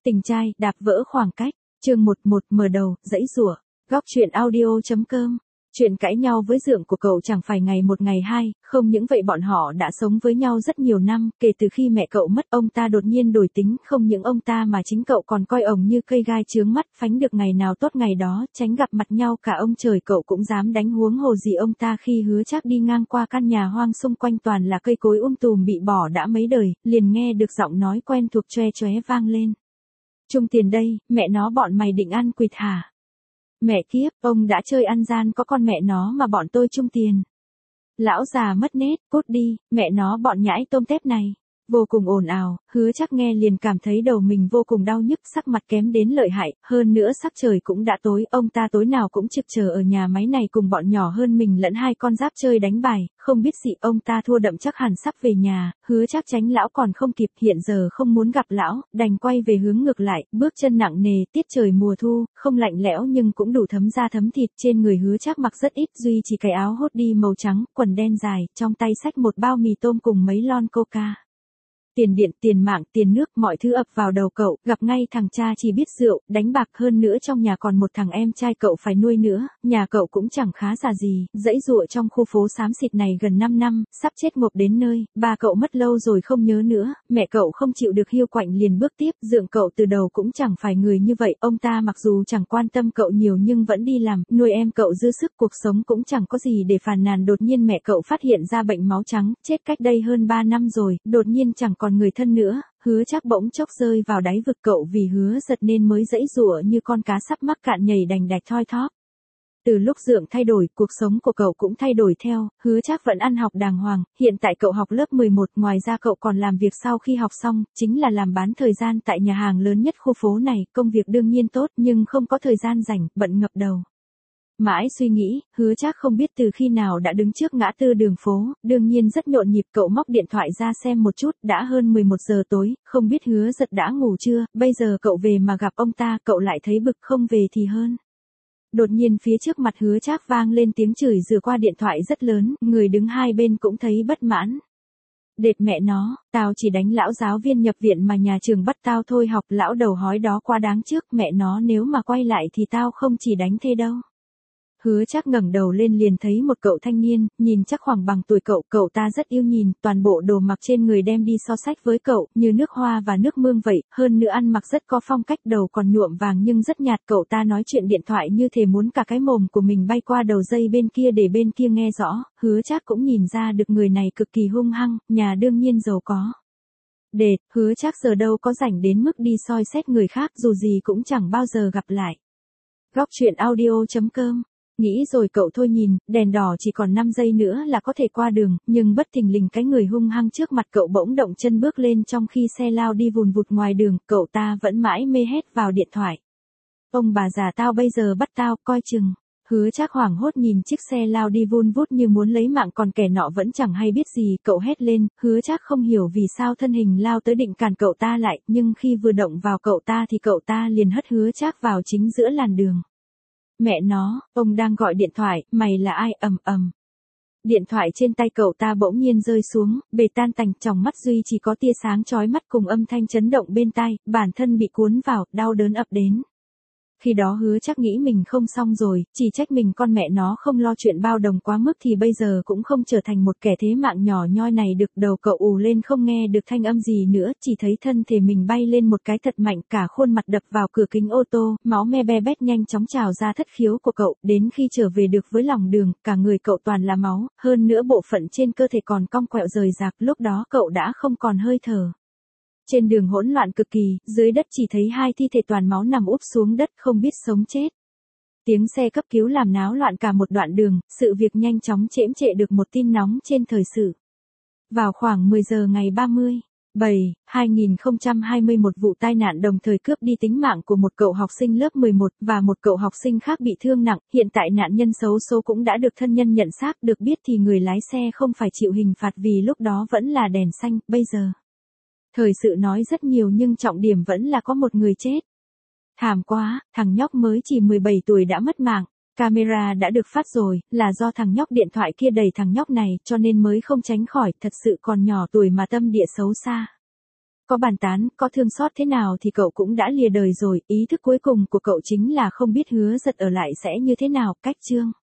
tình trai, đạp vỡ khoảng cách. Chương 11 mở đầu, dãy rủa. Góc truyện audio.com. Chuyện cãi nhau với dượng của cậu chẳng phải ngày một ngày hai, không những vậy bọn họ đã sống với nhau rất nhiều năm, kể từ khi mẹ cậu mất ông ta đột nhiên đổi tính, không những ông ta mà chính cậu còn coi ổng như cây gai chướng mắt, phánh được ngày nào tốt ngày đó, tránh gặp mặt nhau cả ông trời cậu cũng dám đánh, huống hồ gì ông ta khi Hứa Trác đi ngang qua căn nhà hoang xung quanh toàn là cây cối tùm bị bỏ đã mấy đời, liền nghe được giọng nói quen thuộc choe choé vang lên. Chung tiền đây, mẹ nó bọn mày định ăn quỵt hả? Mẹ kiếp, ông đã chơi ăn gian có con mẹ nó mà bọn tôi chung tiền. Lão già mất nết, cút đi, mẹ nó bọn nhãi tôm tép này. Vô cùng ồn ào, Hứa Trác nghe liền cảm thấy đầu mình vô cùng đau nhức, sắc mặt kém đến lợi hại, hơn nữa sắc trời cũng đã tối, ông ta tối nào cũng trực chờ ở nhà máy này cùng bọn nhỏ hơn mình lẫn hai con giáp chơi đánh bài, không biết gì ông ta thua đậm chắc hẳn sắp về nhà, Hứa Trác tránh lão còn không kịp, hiện giờ không muốn gặp lão, đành quay về hướng ngược lại, bước chân nặng nề, tiết trời mùa thu, không lạnh lẽo nhưng cũng đủ thấm da thấm thịt, trên người Hứa Trác mặc rất ít, duy chỉ cái áo hốt đi màu trắng, quần đen dài, trong tay xách một bao mì tôm cùng mấy lon coca. Tiền điện, tiền mạng, tiền nước, mọi thứ ập vào đầu cậu, gặp ngay thằng cha chỉ biết rượu, đánh bạc, hơn nữa trong nhà còn một thằng em trai cậu phải nuôi nữa, nhà cậu cũng chẳng khá giả gì, dãy dụa trong khu phố xám xịt này gần 5 năm, sắp chết ngộp đến nơi, ba cậu mất lâu rồi không nhớ nữa, mẹ cậu không chịu được hiu quạnh liền bước tiếp, dượng cậu từ đầu cũng chẳng phải người như vậy, ông ta mặc dù chẳng quan tâm cậu nhiều nhưng vẫn đi làm, nuôi em cậu dư sức, cuộc sống cũng chẳng có gì để phàn nàn, đột nhiên mẹ cậu phát hiện ra bệnh máu trắng, chết cách đây hơn 3 năm rồi, đột nhiên chẳng còn người thân nữa, Hứa Trác bỗng chốc rơi vào đáy vực, cậu vì Hứa Giật nên mới dãy giụa như con cá sắp mắc cạn nhảy đành đạch thoi thóp. Từ lúc dượng thay đổi, cuộc sống của cậu cũng thay đổi theo, Hứa Trác vẫn ăn học đàng hoàng, hiện tại cậu học lớp 11, ngoài ra cậu còn làm việc sau khi học xong, chính là làm bán thời gian tại nhà hàng lớn nhất khu phố này, công việc đương nhiên tốt nhưng không có thời gian rảnh, bận ngập đầu. Mãi suy nghĩ, Hứa Trác không biết từ khi nào đã đứng trước ngã tư đường phố, đương nhiên rất nhộn nhịp, cậu móc điện thoại ra xem một chút, đã hơn 11 giờ tối, không biết Hứa Giật đã ngủ chưa, bây giờ cậu về mà gặp ông ta, cậu lại thấy bực, không về thì hơn. Đột nhiên phía trước mặt Hứa Trác vang lên tiếng chửi rủa qua điện thoại rất lớn, người đứng hai bên cũng thấy bất mãn. Đệt mẹ nó, tao chỉ đánh lão giáo viên nhập viện mà nhà trường bắt tao thôi học, lão đầu hói đó quá đáng trước, mẹ nó nếu mà quay lại thì tao không chỉ đánh thế đâu. Hứa Trác ngẩng đầu lên liền thấy một cậu thanh niên, nhìn chắc khoảng bằng tuổi cậu ta rất yêu nhìn, toàn bộ đồ mặc trên người đem đi so sách với cậu, như nước hoa và nước mương vậy, hơn nữa ăn mặc rất có phong cách, đầu còn nhuộm vàng nhưng rất nhạt, cậu ta nói chuyện điện thoại như thể muốn cả cái mồm của mình bay qua đầu dây bên kia để bên kia nghe rõ, Hứa Trác cũng nhìn ra được người này cực kỳ hung hăng, nhà đương nhiên giàu có. Đệt, Hứa Trác giờ đâu có rảnh đến mức đi soi xét người khác, dù gì cũng chẳng bao giờ gặp lại. Góc truyện audio.com. Nghĩ rồi cậu thôi nhìn, đèn đỏ chỉ còn 5 giây nữa là có thể qua đường, nhưng bất thình lình cái người hung hăng trước mặt cậu bỗng động chân bước lên trong khi xe lao đi vùn vụt ngoài đường, cậu ta vẫn mãi mê hét vào điện thoại. Ông bà già tao bây giờ bắt tao, coi chừng. Hứa Trác hoảng hốt nhìn chiếc xe lao đi vun vút như muốn lấy mạng, còn kẻ nọ vẫn chẳng hay biết gì, cậu hét lên, Hứa Trác không hiểu vì sao thân hình lao tới định cản cậu ta lại, nhưng khi vừa động vào cậu ta thì cậu ta liền hất Hứa Trác vào chính giữa làn đường. Mẹ nó, ông đang gọi điện thoại, mày là ai, ầm ầm. Điện thoại trên tay cậu ta bỗng nhiên rơi xuống, bể tan tành, tròng mắt duy chỉ có tia sáng chói mắt cùng âm thanh chấn động bên tai, bản thân bị cuốn vào, đau đớn ập đến. Khi đó Hứa Trác nghĩ mình không xong rồi, chỉ trách mình con mẹ nó không lo chuyện bao đồng quá mức thì bây giờ cũng không trở thành một kẻ thế mạng nhỏ nhoi này được, đầu cậu ù lên không nghe được thanh âm gì nữa, chỉ thấy thân thể mình bay lên một cái thật mạnh, cả khuôn mặt đập vào cửa kính ô tô, máu me be bét nhanh chóng trào ra thất khiếu của cậu, đến khi trở về được với lòng đường, cả người cậu toàn là máu, hơn nữa bộ phận trên cơ thể còn cong quẹo rời rạc, lúc đó cậu đã không còn hơi thở. Trên đường hỗn loạn cực kỳ, dưới đất chỉ thấy hai thi thể toàn máu nằm úp xuống đất không biết sống chết. Tiếng xe cấp cứu làm náo loạn cả một đoạn đường, sự việc nhanh chóng chễm trệ được một tin nóng trên thời sự. Vào khoảng 10 giờ ngày 30/7/2020 một vụ tai nạn đồng thời cướp đi tính mạng của một cậu học sinh lớp 11 và một cậu học sinh khác bị thương nặng, hiện tại nạn nhân xấu số cũng đã được thân nhân nhận xác, được biết thì người lái xe không phải chịu hình phạt vì lúc đó vẫn là đèn xanh, bây giờ. Thời sự nói rất nhiều nhưng trọng điểm vẫn là có một người chết. Thảm quá, thằng nhóc mới chỉ 17 tuổi đã mất mạng. Camera đã được phát rồi, là do thằng nhóc điện thoại kia đẩy thằng nhóc này cho nên mới không tránh khỏi, thật sự còn nhỏ tuổi mà tâm địa xấu xa. Có bàn tán, có thương xót thế nào thì cậu cũng đã lìa đời rồi, ý thức cuối cùng của cậu chính là không biết Hứa Giật ở lại sẽ như thế nào. Cách chương